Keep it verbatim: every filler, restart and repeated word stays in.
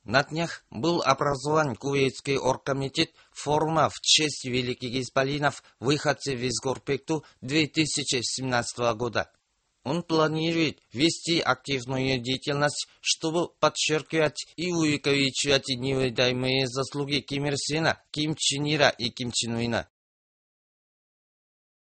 На днях был образован Кувейтский оргкомитет форума в честь великих исполинов выходцев из Горпекту две тысячи семнадцатого года. Он планирует вести активную деятельность, чтобы подчеркивать и увековечивать невыдаемые заслуги Ким Ир Сена, Ким Чен Ира и Ким Чен Уина.